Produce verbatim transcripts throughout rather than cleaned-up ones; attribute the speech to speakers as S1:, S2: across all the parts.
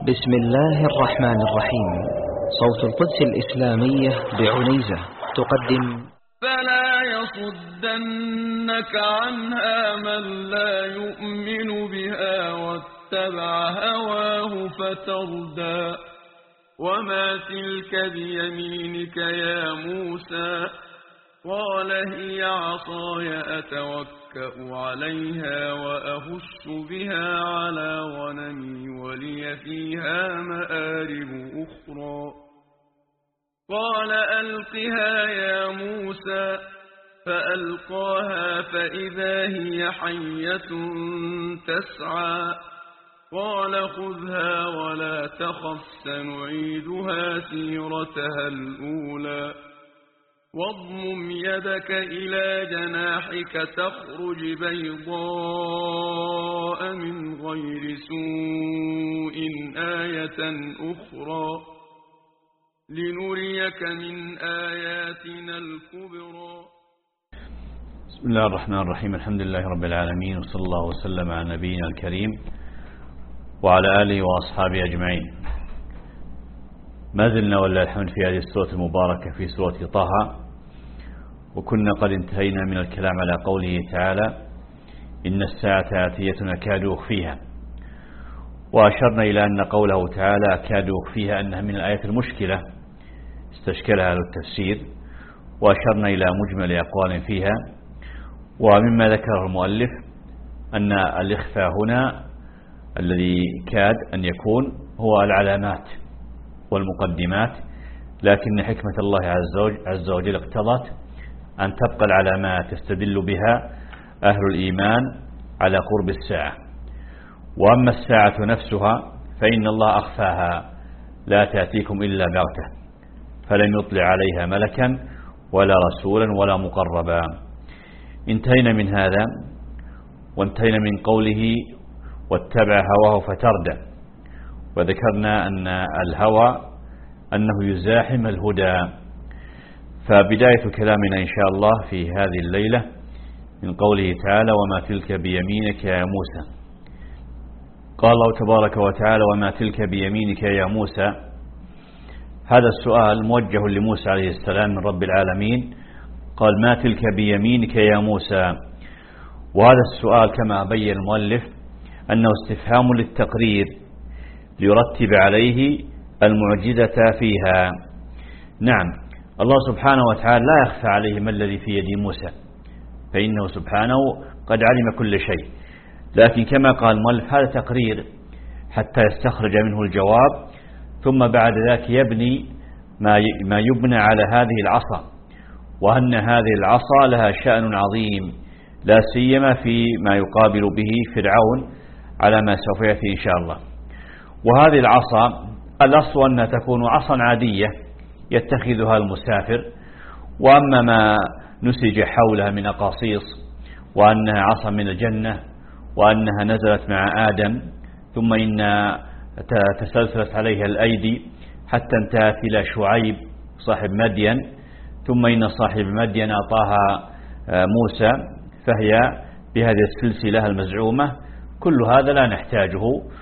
S1: بسم الله الرحمن الرحيم. صوت القدس الإسلامية بعنيزة تقدم:
S2: فلا يصدنك عنها من لا يؤمن بها واتبع هواه فتردى. وما تلك بيمينك يا موسى؟ قال هي عصاي أتوكأ عليها وأهش بها على غنمي ولي فيها مآرب أخرى. قال ألقها يا موسى، فألقاها فإذا هي حية تسعى. قال خذها ولا تخف سنعيدها سيرتها الأولى. واضمم يدك إلى جناحك تخرج بيضاء من غير سوء آية أخرى لنريك من آياتنا الكبرى.
S3: بسم الله الرحمن الرحيم. الحمد لله رب العالمين، وصلى الله وسلم على نبينا الكريم وعلى آله وأصحابه أجمعين. ما زلنا ولله الحمد في هذه السورة المباركة في سورة طه، وكنا قد انتهينا من الكلام على قوله تعالى: إن الساعة آتية أكاد أخفيها، وأشرنا إلى أن قوله تعالى أكاد أخفيها أنها من الآيات المشكلة استشكلها للتفسير، وأشرنا إلى مجمل أقوال فيها. ومما ذكره المؤلف أن الإخفاء هنا الذي كاد أن يكون هو العلامات والمقدمات، لكن حكمة الله عز وجل اقتضت أن تبقى العلامات تستدل بها أهل الإيمان على قرب الساعة. وأما الساعة نفسها فإن الله أخفاها، لا تأتيكم إلا بغتة، فلم يطلع عليها ملكا ولا رسولا ولا مقربا. انتهينا من هذا، وانتهينا من قوله واتبع هواه فتردى، وذكرنا أن الهوى أنه يزاحم الهدى. فبداية كلامنا إن شاء الله في هذه الليلة من قوله تعالى: وما تلك بيمينك يا موسى. قال الله تبارك وتعالى: وما تلك بيمينك يا موسى. هذا السؤال موجه لموسى عليه السلام من رب العالمين، قال: ما تلك بيمينك يا موسى. وهذا السؤال كما بين المؤلف أنه استفهام للتقرير ليرتب عليه المعجزة فيها. نعم، الله سبحانه وتعالى لا يخفى عليه ما الذي في يد موسى، فإنه سبحانه قد علم كل شيء، لكن كما قال المؤلف هذا تقرير حتى يستخرج منه الجواب، ثم بعد ذلك يبني ما يبنى على هذه العصا، وأن هذه العصا لها شأن عظيم، لا سيما في ما يقابل به فرعون على ما سوف يأتي إن شاء الله. وهذه العصا الأصل أنها تكون عصا عادية يتخذها المسافر، وأما ما نسج حولها من أقاصيص وأنها عصا من الجنة، وأنها نزلت مع آدم، ثم إن تسلسلت عليها الأيدي حتى انتهت إلى شعيب صاحب مدين، ثم إن صاحب مدين أعطاها موسى، فهي بهذه السلسلة المزعومة. كل هذا لا نحتاجه.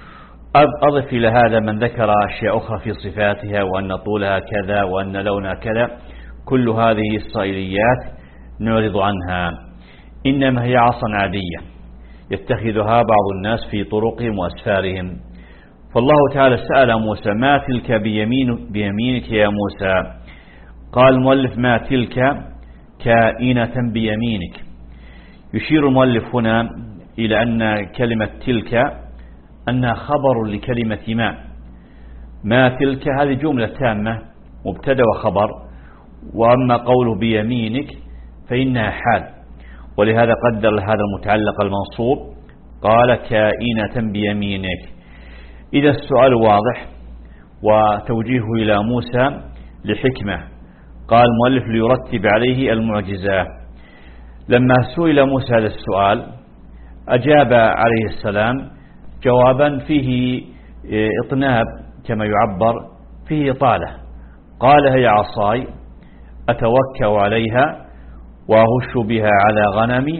S3: أضف إلى هذا من ذكر أشياء أخرى في صفاتها، وأن طولها كذا وأن لونها كذا، كل هذه إسرائيليات نعرض عنها، إنما هي عصا عادية يتخذها بعض الناس في طرقهم وأسفارهم. فالله تعالى سأل موسى: ما تلك بيمين بيمينك يا موسى؟ قال المؤلف: ما تلك كائنة بيمينك. يشير المؤلف هنا إلى أن كلمة تلك أنها خبر لكلمة ما. ما تلك هذه جملة تامة مبتدأ وخبر، وأما قوله بيمينك فإنها حال، ولهذا قدر هذا المتعلق المنصوب، قال كائنة بيمينك. إذا السؤال واضح وتوجيهه إلى موسى لحكمة. قال المؤلف: ليرتب عليه المعجزة. لما سئل موسى هذا السؤال أجاب عليه السلام جوابا فيه إطناب كما يعبر، فيه طالة. قال: هي عصاي أتوكأ عليها وأهش بها على غنمي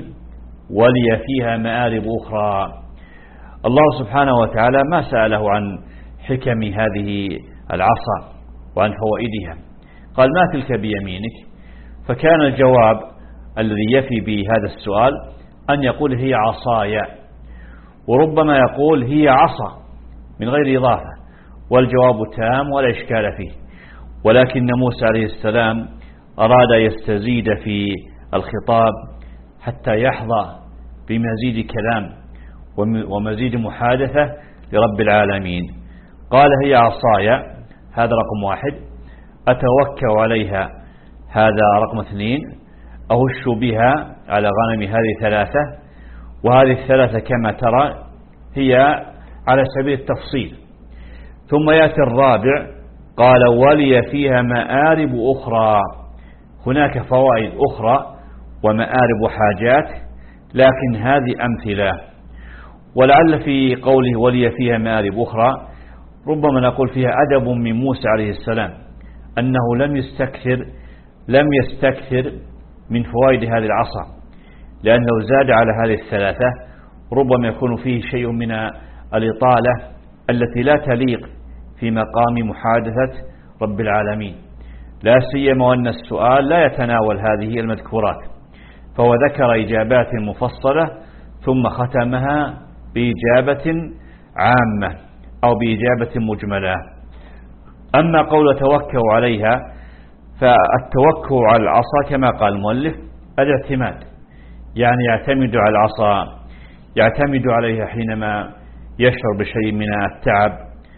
S3: ولي فيها مآرب أخرى. الله سبحانه وتعالى ما سأله عن حكم هذه العصا وعن فوائدها. قال: ما تلك بيمينك؟ فكان الجواب الذي يفي بهذا السؤال أن يقول: هي عصاي، وربما يقول: هي عصا من غير إضافة، والجواب تام ولا إشكال فيه. ولكن موسى عليه السلام أراد يستزيد في الخطاب حتى يحظى بمزيد كلام ومزيد محادثة لرب العالمين. قال: هي عصاي، هذا رقم واحد. أتوكأ عليها، هذا رقم اثنين. أهش بها على غنم، هذه ثلاثة. وهذه الثلاثة كما ترى هي على سبيل التفصيل. ثم يأتي الرابع، قال: ولي فيها مآرب أخرى. هناك فوائد أخرى ومآرب وحاجات، لكن هذه أمثلة. ولعل في قوله ولي فيها مآرب أخرى ربما نقول فيها أدب من موسى عليه السلام، أنه لم يستكثر لم يستكثر من فوائد هذه العصا، لأنه زاد على هذه الثلاثة ربما يكون فيه شيء من الإطالة التي لا تليق في مقام محادثة رب العالمين، لا سيما وأن السؤال لا يتناول هذه المذكورات. فهو ذكر إجابات مفصلة ثم ختمها بإجابة عامة أو بإجابة مجملة. أما قول توكل عليها، فالتوكل على العصا كما قال المؤلف الاعتماد، يعني يعتمد على العصا، يعتمد عليها حينما يشعر بشيء من التعب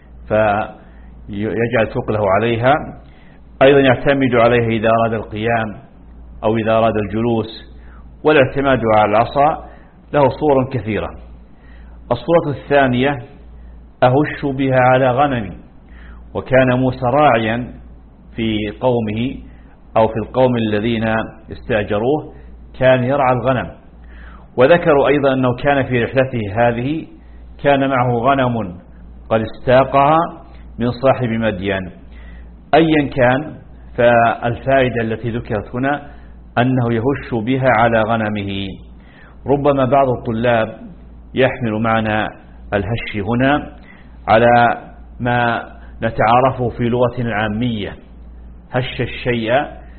S3: فيجعل ثقله عليها. أيضا يعتمد عليها إذا أراد القيام أو إذا أراد الجلوس. والاعتماد على العصا له صور كثيرة. الصورة الثانية: أهش بها على غنمي. وكان موسى راعيا في قومه أو في القوم الذين استأجروه، كان يرعى الغنم. وذكروا أيضا أنه كان في رحلته هذه كان معه غنم قد استاقها من صاحب مدين. أيا كان، فالفائدة التي ذكرت هنا أنه يهش بها على غنمه. ربما بعض الطلاب يحمل معنى الهش هنا على ما نتعارفه في لغة العامية، هش الشيء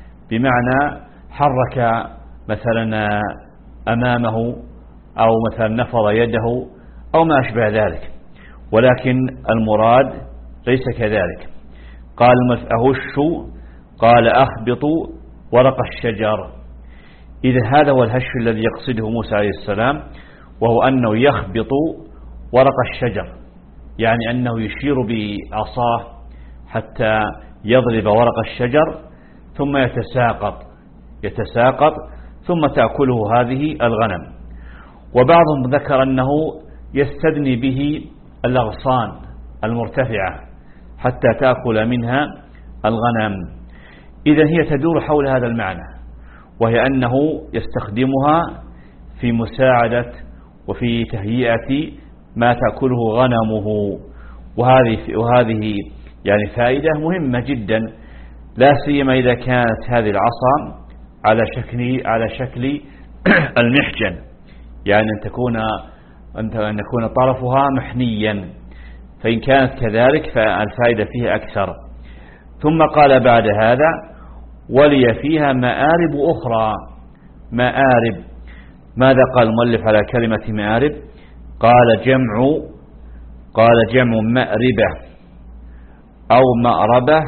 S3: بمعنى حرك مثلا أمامه أو مثلا نفض يده أو ما أشبه ذلك، ولكن المراد ليس كذلك. قال: أهش، قال: أخبط ورق الشجر. إذا هذا هو الهش الذي يقصده موسى عليه السلام، وهو أنه يخبط ورق الشجر، يعني أنه يشير بعصاه حتى يضرب ورق الشجر ثم يتساقط يتساقط ثم تأكله هذه الغنم. وبعضهم ذكر أنه يستدني به الأغصان المرتفعة حتى تأكل منها الغنم. إذن هي تدور حول هذا المعنى، وهي أنه يستخدمها في مساعدة وفي تهيئة ما تأكله غنمه. وهذه وهذه يعني فائدة مهمة جدا، لا سيما إذا كانت هذه العصا على شكل على شكل المحجن، يعني أن تكون أن يكون طرفها محنيا، فإن كانت كذلك فالفائدة فيها أكثر. ثم قال بعد هذا: ولي فيها مآرب أخرى. مآرب، ماذا قال المؤلف على كلمة مآرب؟ قال جمع قال جمع مأربة أو مأربة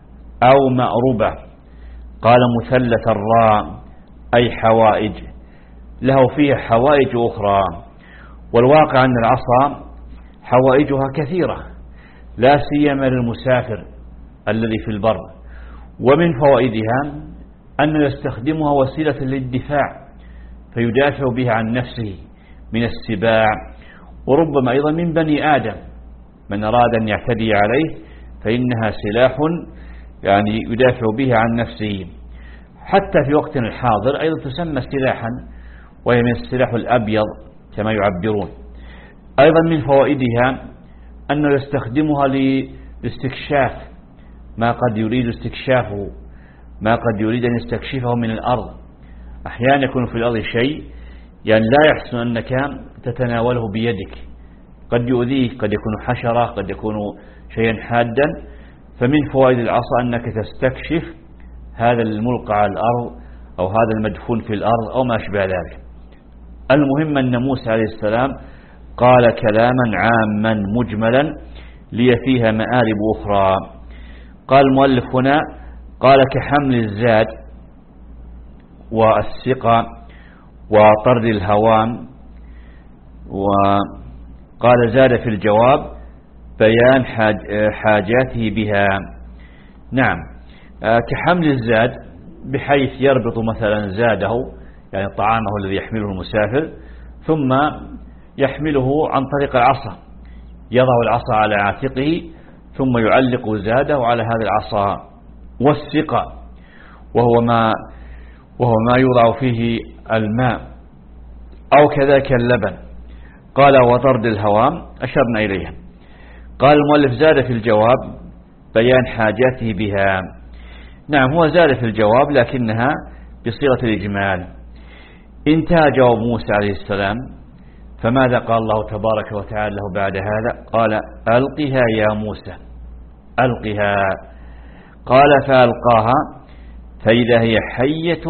S3: أو مأربة. قال مثلث الراء أي حوائج، له فيها حوائج أخرى. والواقع أن العصا حوائجها كثيرة، لا سيما للمسافر الذي في البر. ومن فوائدها أنه يستخدمها وسيلة للدفاع، فيدافع بها عن نفسه من السباع، وربما أيضا من بني آدم من أراد أن يعتدي عليه، فإنها سلاح يعني يدافع بها عن نفسه. حتى في وقتنا الحاضر أيضا تسمى سلاحا، وهي من السلاح الأبيض كما يعبرون. أيضا من فوائدها أنه يستخدمها لاستكشاف ما قد يريد استكشافه، ما قد يريد أن يستكشفه من الأرض. أحيانا يكون في الأرض شيء يعني لا يحسن أنك تتناوله بيدك، قد يؤذيه، قد يكون حشرة، قد يكون شيئا حادا. فمن فوائد العصا أنك تستكشف هذا الملقى على الأرض أو هذا المدفون في الأرض أو ما أشبه ذلك. المهم أن موسى عليه السلام قال كلاما عاما مجملا لي فيها مآرب أخرى. قال المؤلف هنا قال كحمل الزاد والسقى وطرد الهوام. وقال زاد في الجواب بيان حاج حاجاته بها. نعم، كحمل الزاد بحيث يربط مثلا زاده يعني طعامه الذي يحمله المسافر ثم يحمله عن طريق العصا، يضع العصا على عاتقه ثم يعلق زاده على هذا العصا. والسقى وهو ما وهو ما يوضع فيه الماء أو كذلك اللبن. قال وطرد الهوام أشرنا إليها. قال المؤلف زاد في الجواب بيان حاجاته بها. نعم، هو زاد في الجواب لكنها بصيغة الإجمال. انتهى جواب موسى عليه السلام، فماذا قال الله تبارك وتعالى له بعد هذا؟ قال ألقها يا موسى، ألقها. قال فألقاها فإذا هي حية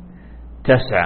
S3: تسعى.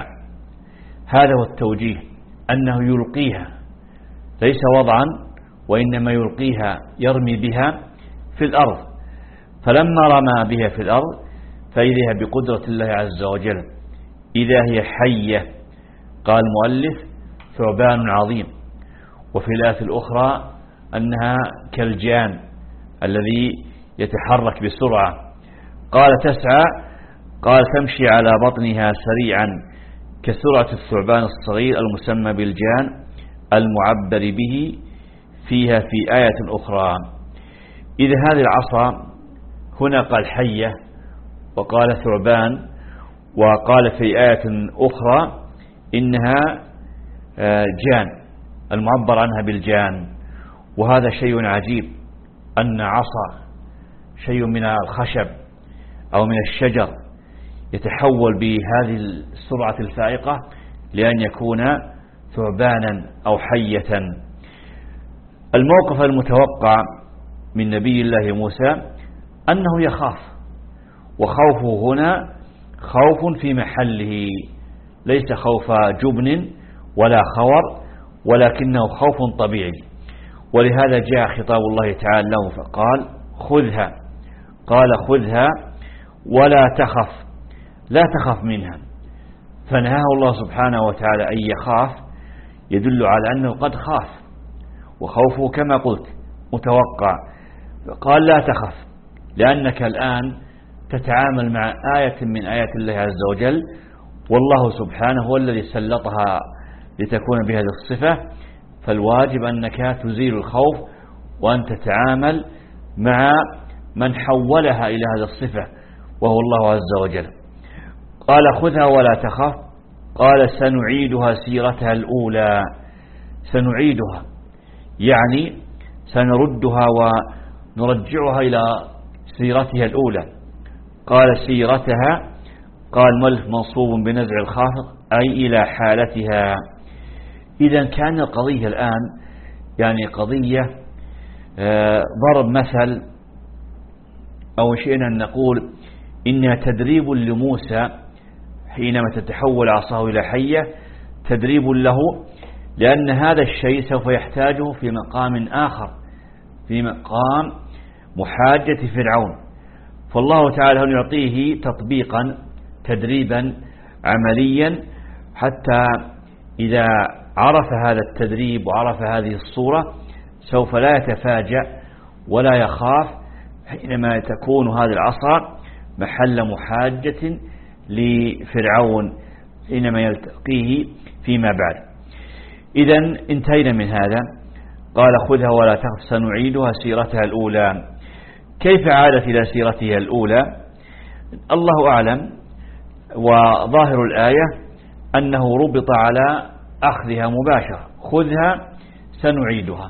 S3: هذا هو التوجيه، أنه يلقيها ليس وضعا، وإنما يلقيها يرمي بها في الأرض. فلما رمى بها في الأرض فإذا بقدرة الله عز وجل إذا هي حية. قال المؤلف ثعبان عظيم. وفي الآية الأخرى أنها كالجان الذي يتحرك بسرعة. قال تسعى، قال تمشي على بطنها سريعا كسرعة الثعبان الصغير المسمى بالجان المعبر به فيها في آية أخرى. إذا هذه العصا هنا قال حية وقال ثعبان، وقال في آية أخرى إنها جان المعبر عنها بالجان. وهذا شيء عجيب أن عصا شيء من الخشب أو من الشجر يتحول بهذه السرعة الفائقة لأن يكون ثعبانا أو حية. الموقف المتوقع من نبي الله موسى أنه يخاف، وخوفه هنا خوف في محله، ليس خوف جبن ولا خور، ولكنه خوف طبيعي. ولهذا جاء خطاب الله تعالى له فقال خذها. قال خذها ولا تخف، لا تخف منها. فنهاه الله سبحانه وتعالى أن يخاف، يدل على أنه قد خاف، وخوفه كما قلت متوقع. قال لا تخف، لأنك الآن تتعامل مع آية من آيات الله عز وجل، والله سبحانه هو الذي سلطها لتكون بهذه الصفة. فالواجب أنك تزيل الخوف وأن تتعامل مع من حولها إلى هذه الصفة وهو الله عز وجل. قال خذها ولا تخف. قال سنعيدها سيرتها الأولى. سنعيدها يعني سنردها ونرجعها إلى سيرتها الأولى. قال سيرتها، قال ملف منصوب بنزع الخافض أي إلى حالتها. إذا كان القضية الآن يعني قضية ضرب مثل، أو شئنا أن نقول إنها تدريب لموسى حينما تتحول عصاه إلى حية، تدريب له، لأن هذا الشيء سوف يحتاجه في مقام آخر، في مقام محاجة فرعون. فالله تعالى هنا يعطيه تطبيقا تدريبا عمليا، حتى إذا عرف هذا التدريب وعرف هذه الصورة سوف لا يتفاجأ ولا يخاف حينما تكون هذه العصا محل محاجة لفرعون حينما يلتقيه فيما بعد. إذن انتهينا من هذا. قال خذها ولا تخف سنعيدها سيرتها الأولى. كيف عادت إلى سيرتها الأولى؟ الله أعلم، وظاهر الآية أنه ربط على أخذها مباشرة، خذها سنعيدها،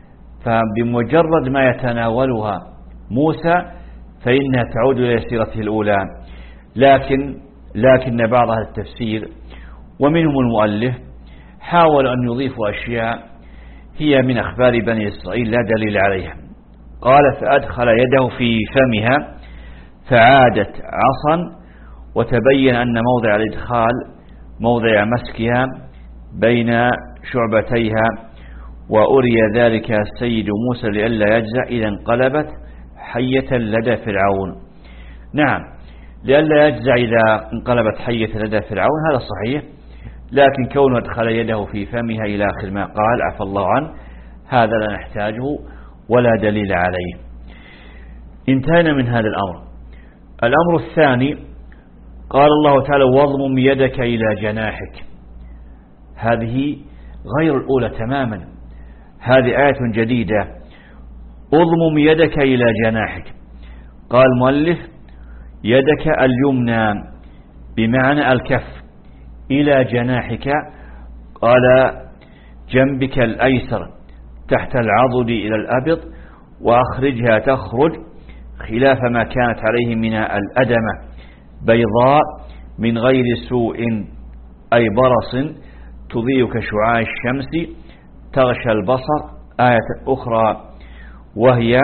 S3: فبمجرد ما يتناولها موسى فإنها تعود إلى سيرته الأولى. لكن لكن بعض أهل التفسير ومنهم المؤلف حاول أن يضيفوا أشياء هي من أخبار بني إسرائيل لا دليل عليها. قال فأدخل يده في فمها فعادت عصا، وتبين أن موضع الإدخال موضع مسكها بين شعبتيها، وأري ذلك السيد موسى لئلا يجزع إذا انقلبت حية لدى فرعون. نعم، لئلا يجزع إذا انقلبت حية لدى فرعون، هذا صحيح، لكن كونه أدخل يده في فمها إلى آخر ما قال عفى الله عنه هذا لا نحتاجه ولا دليل عليه. انتهينا من هذا الأمر. الأمر الثاني قال الله تعالى واضمم يدك إلى جناحك. هذه غير الأولى تماما، هذه آية جديدة. اضمم يدك إلى جناحك، قال المؤلف يدك اليمنى بمعنى الكف إلى جناحك، قال جنبك الأيسر تحت العضد إلى الأبط، وأخرجها تخرج خلاف ما كانت عليه من الأدمة بيضاء من غير سوء أي برص تضيء كشعاع الشمس تغشى البصر. آية أخرى وهي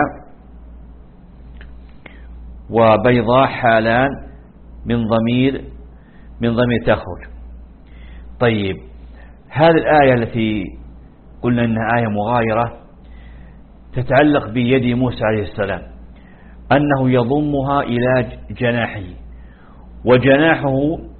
S3: وبيضاء حالان من ضمير من ضمير تخرج. طيب، هذه الآية التي قلنا أنها آية مغايرة تتعلق بيد موسى عليه السلام، أنه يضمها إلى جناحه، وجناحه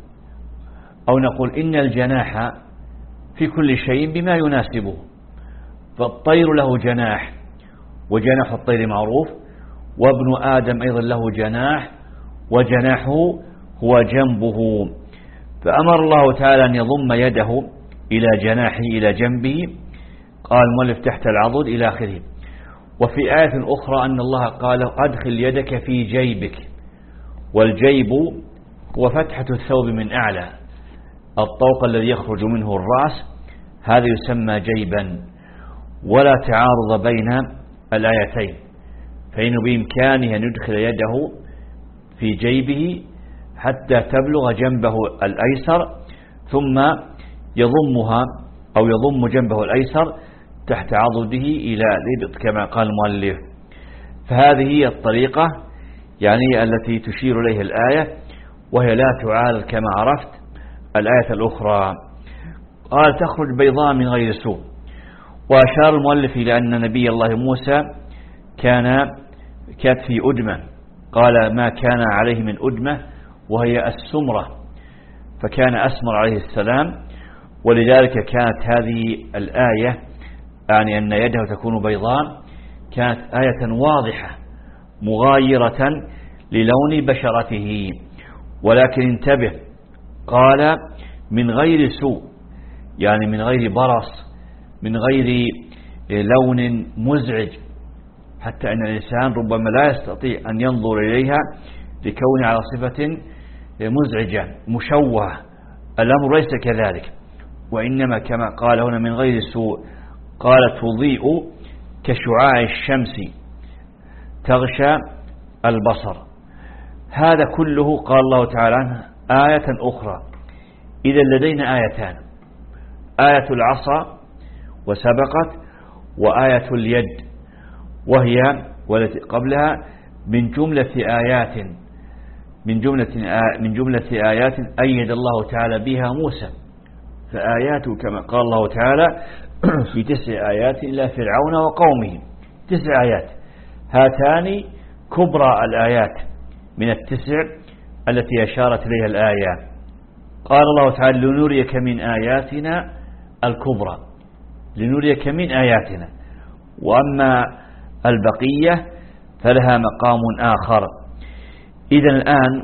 S3: أو نقول إن الجناح في كل شيء بما يناسبه، فالطير له جناح وجناح الطير معروف، وابن آدم أيضا له جناح وجناحه هو جنبه، فأمر الله تعالى أن يضم يده إلى جناحه إلى جنبه، قال المؤلف تحت العضد إلى آخره. وفي آية أخرى أن الله قال أدخل يدك في جيبك، والجيب هو فتحة الثوب من أعلى، الطوق الذي يخرج منه الرأس، هذا يسمى جيبا. ولا تعارض بين الآيتين، فإنه بإمكانه أن يدخل يده في جيبه حتى تبلغ جنبه الأيسر، ثم يضمها أو يضم جنبه الأيسر تحت عضده إلى الإبط كما قال المؤلف. فهذه هي الطريقة يعني التي تشير إليها الآية، وهي لا تعارض كما عرفت الآية الأخرى. قال تخرج بيضاء من غير سوء. وأشار المؤلف إلى أن نبي الله موسى كان كانت في أدمة، قال ما كان عليه من أدمة وهي السمرة، فكان أسمر عليه السلام، ولذلك كانت هذه الآية يعني أن يده تكون بيضاء كانت آية واضحة مغايرة للون بشرته. ولكن انتبه، قال من غير سوء، يعني من غير برص، من غير لون مزعج، حتى أن الإنسان ربما لا يستطيع أن ينظر إليها لكون على صفة مزعجة مشوهة. الأمر ليس كذلك، وإنما كما قال هنا من غير سوء، قال تضيء كشعاع الشمس تغشى البصر. هذا كله قال الله تعالى عنه آية أخرى. إذا لدينا آيتان، آية العصا وسبقت، وآية اليد وهي والتي قبلها من جملة آيات من جملة من جملة آيات أيد الله تعالى بها موسى. فآياته كما قال الله تعالى في تسع آيات إلى فرعون وقومه، تسع آيات، هاتان كبرى الآيات من التسع التي أشارت إليها الآية. قال الله تعالى لنريك من آياتنا الكبرى، لنريك من آياتنا، وأما البقية فلها مقام آخر. إذن الآن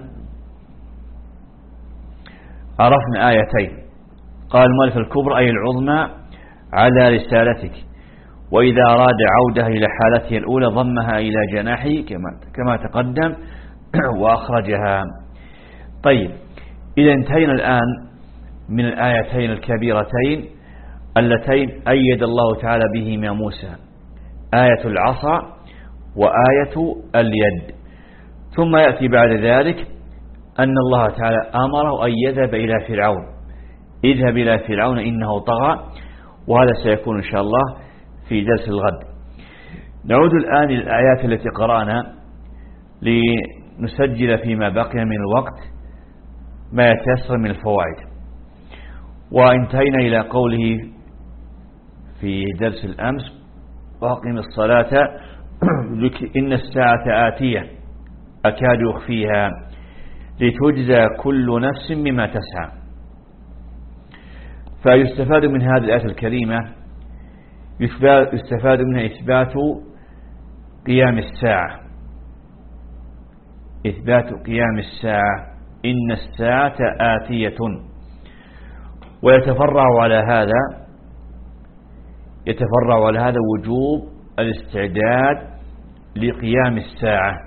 S3: عرفنا آيتين، قال المؤلف الكبرى أي العظمى على رسالتك، وإذا أراد عودها إلى حالته الأولى ضمها إلى جناحه كما كما تقدم وأخرجها. طيب، إذا انتهينا الآن من الآيتين الكبيرتين اللتين أيد الله تعالى بهما موسى، آية العصا وآية اليد. ثم يأتي بعد ذلك أن الله تعالى أمره أن يذهب إلى فرعون، اذهب إلى فرعون إنه طغى، وهذا سيكون إن شاء الله في درس الغد. نعود الآن للآيات التي قرأنا لنسجل فيما بقي من الوقت ما يتيسر من الفوائد. وانتهينا إلى قوله في درس الأمس: وأقم الصلاة إن الساعة آتية أكاد أخفيها لتجزى كل نفس بما تسعى. فيستفاد من هذه الآية الكريمة يستفاد منها إثبات قيام الساعة، إثبات قيام الساعة إن الساعة آتية. ويتفرع على هذا يتفرع على هذا وجوب الاستعداد لقيام الساعة،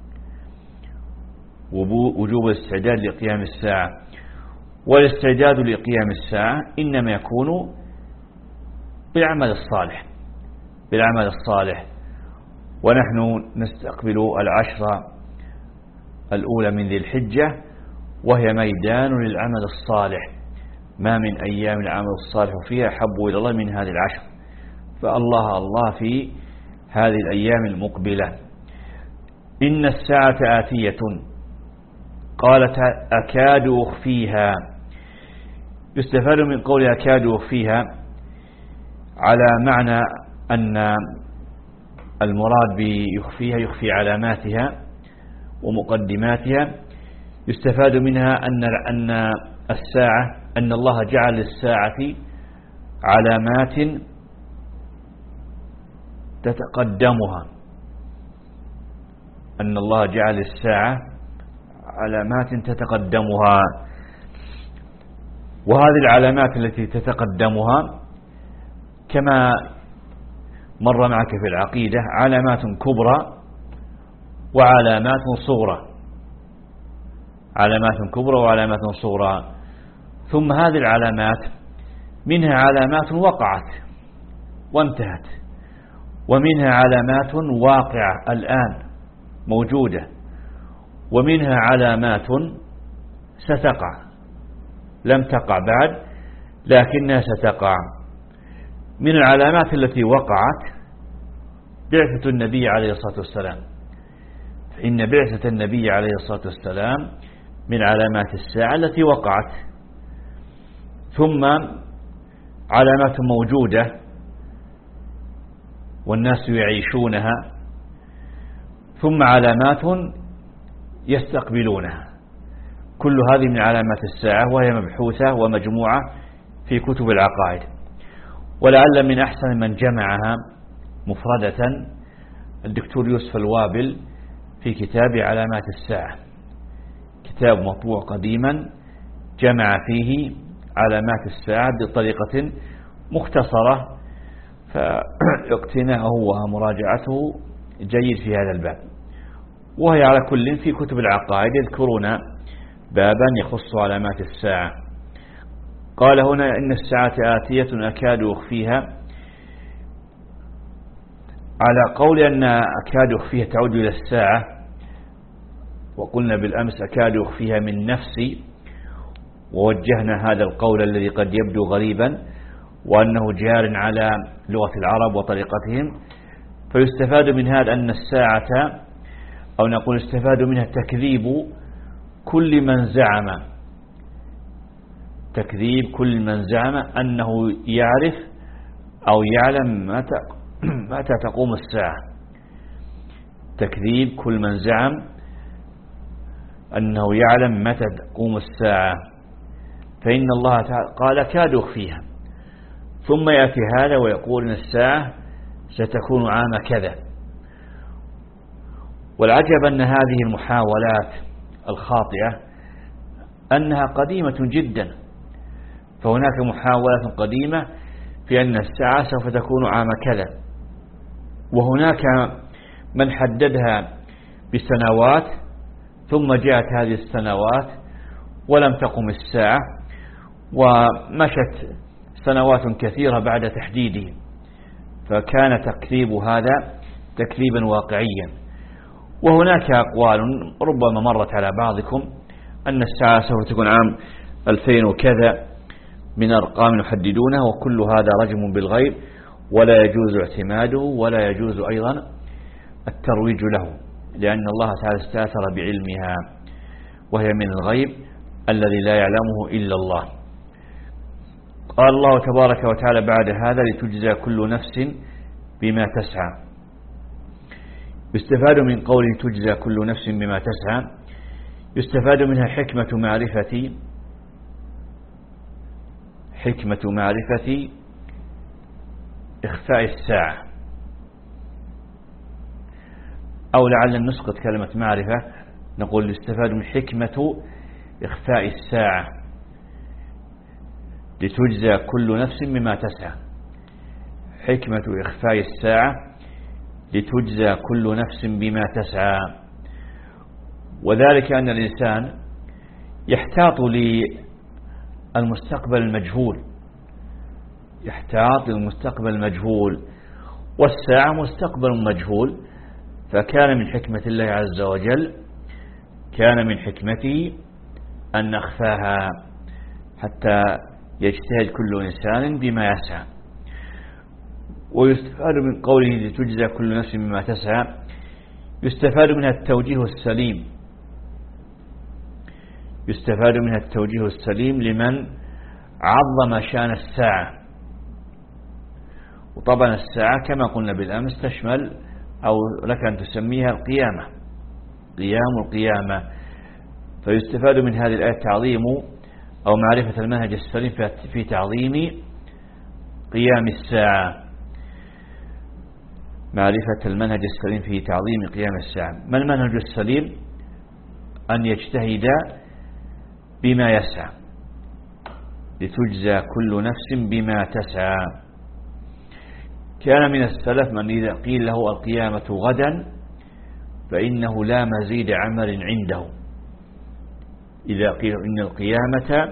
S3: وجوب الاستعداد لقيام الساعة. والاستعداد لقيام الساعة إنما يكون بالعمل الصالح بالعمل الصالح ونحن نستقبل العشرة الأولى من ذي الحجة، وهي ميدان للعمل الصالح، ما من أيام العمل الصالح فيها حب إلى الله من هذه العشر. فالله الله في هذه الأيام المقبلة. إن الساعة آتية قالت أكاد أخفيها. يستفاد من قول أكاد أخفيها على معنى أن المراد بيخفيها يخفي علاماتها ومقدماتها. يستفاد منها أن أن الساعة أن الله جعل للساعة علامات تتقدمها، أن الله جعل الساعة علامات تتقدمها. وهذه العلامات التي تتقدمها كما مر معك في العقيدة علامات كبرى وعلامات صغرى، علامات كبرى وعلامات صغرى. ثم هذه العلامات منها علامات وقعت وانتهت، ومنها علامات واقعة الآن موجودة، ومنها علامات ستقع لم تقع بعد لكنها ستقع. من العلامات التي وقعت بعثة النبي عليه الصلاة والسلام، فإن بعثة النبي عليه الصلاة والسلام من علامات الساعة التي وقعت. ثم علامات موجودة والناس يعيشونها، ثم علامات يستقبلونها. كل هذه من علامات الساعة، وهي مبحوثة ومجموعة في كتب العقائد. ولعل من أحسن من جمعها مفردة الدكتور يوسف الوابل في كتاب علامات الساعة، كتاب مطبوع قديما جمع فيه علامات الساعة بطريقة مختصرة، فاقتناءه ومراجعته جيد في هذا الباب. وهي على كل في كتب العقائد يذكرون بابا يخص علامات الساعة. قال هنا إن الساعة آتية أكاد أخفيها، على قول أن أكاد أخفيها تعود إلى الساعة، وقلنا بالأمس أكاد أخفيها من نفسي، ووجهنا هذا القول الذي قد يبدو غريبا وأنه جار على لغة العرب وطريقتهم. فيستفاد من هذا أن الساعة، أو نقول استفاد منها تكذيب كل من زعم تكذيب كل من زعم أنه يعرف أو يعلم متى متى تقوم الساعة. تكذيب كل من زعم أنه يعلم متى تقوم الساعة، فإن الله قال كاد أخفيها، ثم يأتي هذا ويقول إن الساعة ستكون عام كذا. والعجب أن هذه المحاولات الخاطئة أنها قديمة جدا. فهناك محاولة قديمة في أن الساعة سوف تكون عام كذا، وهناك من حددها بسنوات، ثم جاءت هذه السنوات ولم تقم الساعة، ومشت سنوات كثيرة بعد تحديده، فكان تكذيب هذا تكذيبا واقعيا. وهناك أقوال ربما مرت على بعضكم أن الساعة سوف تكون عام ألفين وكذا من أرقام يحددونها، وكل هذا رجم بالغيب ولا يجوز اعتماده ولا يجوز أيضا الترويج له، لأن الله تعالى استأثر بعلمها وهي من الغيب الذي لا يعلمه إلا الله. قال الله تبارك وتعالى بعد هذا لتجزى كل نفس بما تسعى. يستفاد من قوله تجزى كل نفس بما تسعى، يستفاد منها حكمة معرفة حكمة معرفة إخفاء الساعة، أو لعل نسقط كلمة معرفة نقول يستفاد من حكمة إخفاء الساعة لتجزى كل نفس بما تسعى. حكمة إخفاء الساعة لتجزى كل نفس بما تسعى، وذلك أن الإنسان يحتاط للمستقبل المجهول، يحتاط للمستقبل المجهول، والساعة مستقبل مجهول، فكان من حكمة الله عز وجل كان من حكمته أن نخفاها حتى يجتهد كل إنسان بما يسعى. ويستفاد من قوله لتجزى كل نفس بما تسعى، يستفاد منها التوجيه السليم، يستفاد منها التوجيه السليم لمن عظم شأن الساعة. وطبعا الساعة كما قلنا بالأمس تشمل أو لك أن تسميها القيامة، قيام القيامة. فيستفاد من هذه الآية تعظيم أو معرفة المنهج السليم في تعظيم قيام الساعة، معرفة المنهج السليم في تعظيم قيام الساعة. ما المنهج السليم؟ أن يجتهد بما يسعى، لتجزى كل نفس بما تسعى. كان من السلف من إذا قيل له القيامة غدا فإنه لا مزيد عمل عنده. إذا قيل إن القيامة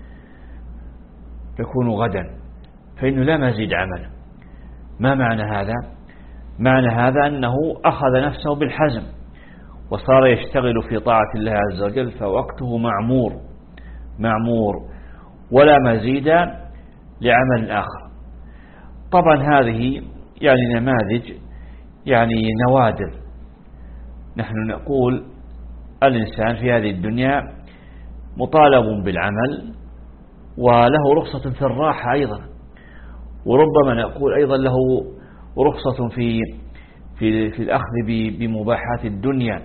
S3: تكون غدا فإنه لا مزيد عمل. ما معنى هذا؟ معنى هذا أنه أخذ نفسه بالحزم وصار يشتغل في طاعة الله عز وجل، فوقته معمور معمور ولا مزيد لعمل آخر. طبعا هذه يعني نماذج، يعني نوادر. نحن نقول الإنسان في هذه الدنيا مطالب بالعمل وله رخصة في الراحة أيضا، وربما نقول أيضا له رخصة في في في الأخذ بمباحات الدنيا.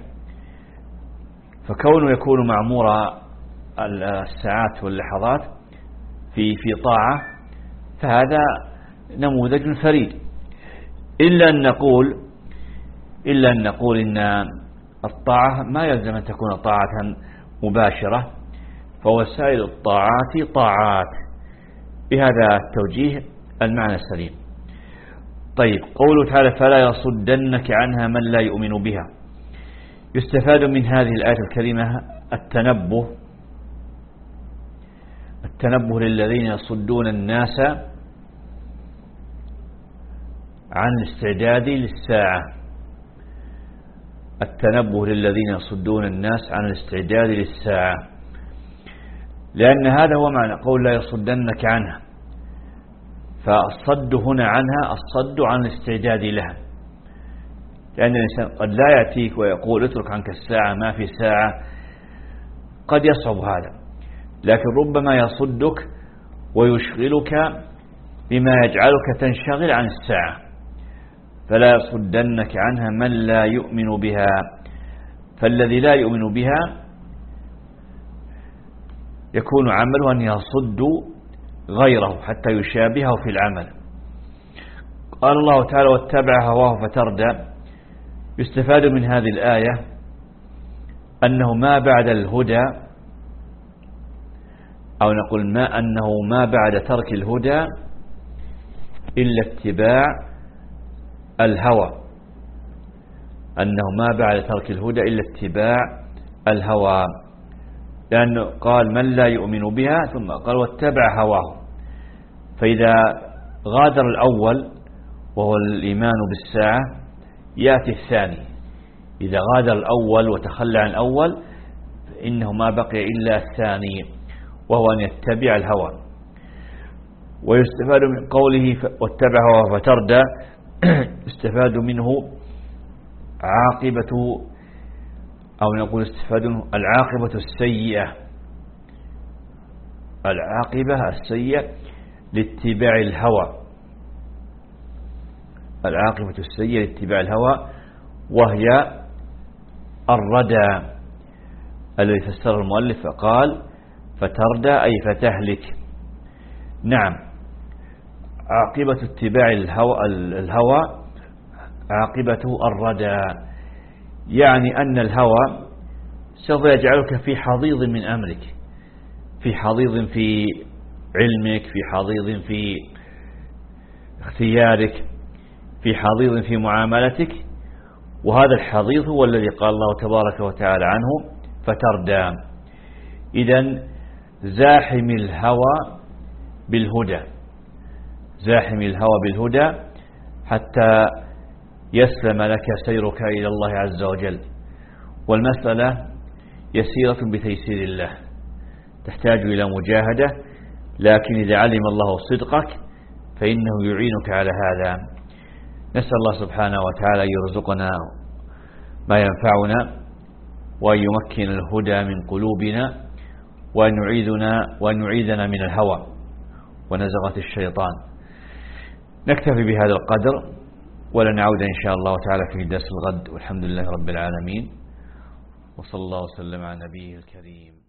S3: فكونه يكون معمور الساعات واللحظات في في طاعة فهذا نموذج فريد. إلا أن نقول إلا أن نقول إن الطاعة ما يلزم أن تكون طاعة مباشرة، فوسائل الطاعات طاعات، بهذا التوجيه المعنى السليم. طيب، قوله تعالى فلا يصدنك عنها من لا يؤمن بها. يستفاد من هذه الآية الكريمة التنبه التنبه للذين يصدون الناس عن الاستعداد للساعة، التنبه للذين يصدون الناس عن الاستعداد للساعة، لأن هذا هو معنى قول لا يصدنك عنها. فالصد هنا عنها الصد عن الاستعداد لها، لأن الإنسان قد لا يأتيك ويقول اترك عنك الساعة ما في ساعة، قد يصعب هذا، لكن ربما يصدك ويشغلك بما يجعلك تنشغل عن الساعة. فلا يصدنك عنها من لا يؤمن بها، فالذي لا يؤمن بها يكون عمله أن يصد غيره حتى يشابهه في العمل. قال الله تعالى واتبع هواه فتردى. يستفاد من هذه الآية أنه ما بعد الهدى، أو نقول ما أنه ما بعد ترك الهدى إلا اتباع الهوى، أنه ما بعد ترك الهدى إلا اتباع الهوى، لأنه قال من لا يؤمن بها ثم قال واتبع هواه. فإذا غادر الأول وهو الإيمان بالساعة يأتي الثاني، إذا غادر الأول وتخلى عن الأول فإنه ما بقي إلا الثاني وهو أن يتبع الهوى. ويستفاد من قوله واتبع هواه فتردى يستفاد منه عاقبة، أو نقول استفاد منه العاقبة السيئة، العاقبة السيئة لاتباع الهوى، العاقبة السيئة لاتباع الهوى، وهي الردى الذي فسر المؤلف فقال فتردى أي فتهلك. نعم، عاقبة اتباع الهوى, الهوى عاقبته الردى، يعني أن الهوى سوف يجعلك في حضيض من أمرك، في حضيض في علمك، في حضيض في اختيارك، في حضيض في معاملتك، وهذا الحضيض هو الذي قال الله تبارك وتعالى عنه فتردى. إذن زاحم الهوى بالهدى، زاحم الهوى بالهدى حتى يسلم لك سيرك إلى الله عز وجل. والمسألة يسيرة بتيسير الله، تحتاج إلى مجاهدة، لكن إذا علم الله صدقك فإنه يعينك على هذا. نسأل الله سبحانه وتعالى أن يرزقنا ما ينفعنا، وأن يمكن الهدى من قلوبنا، وأن يعيذنا وأن يعيذنا من الهوى ونزغة الشيطان. نكتفي بهذا القدر، ولنعود إن شاء الله تعالى في درس الغد، والحمد لله رب العالمين، وصلى الله وسلم على نبيه الكريم.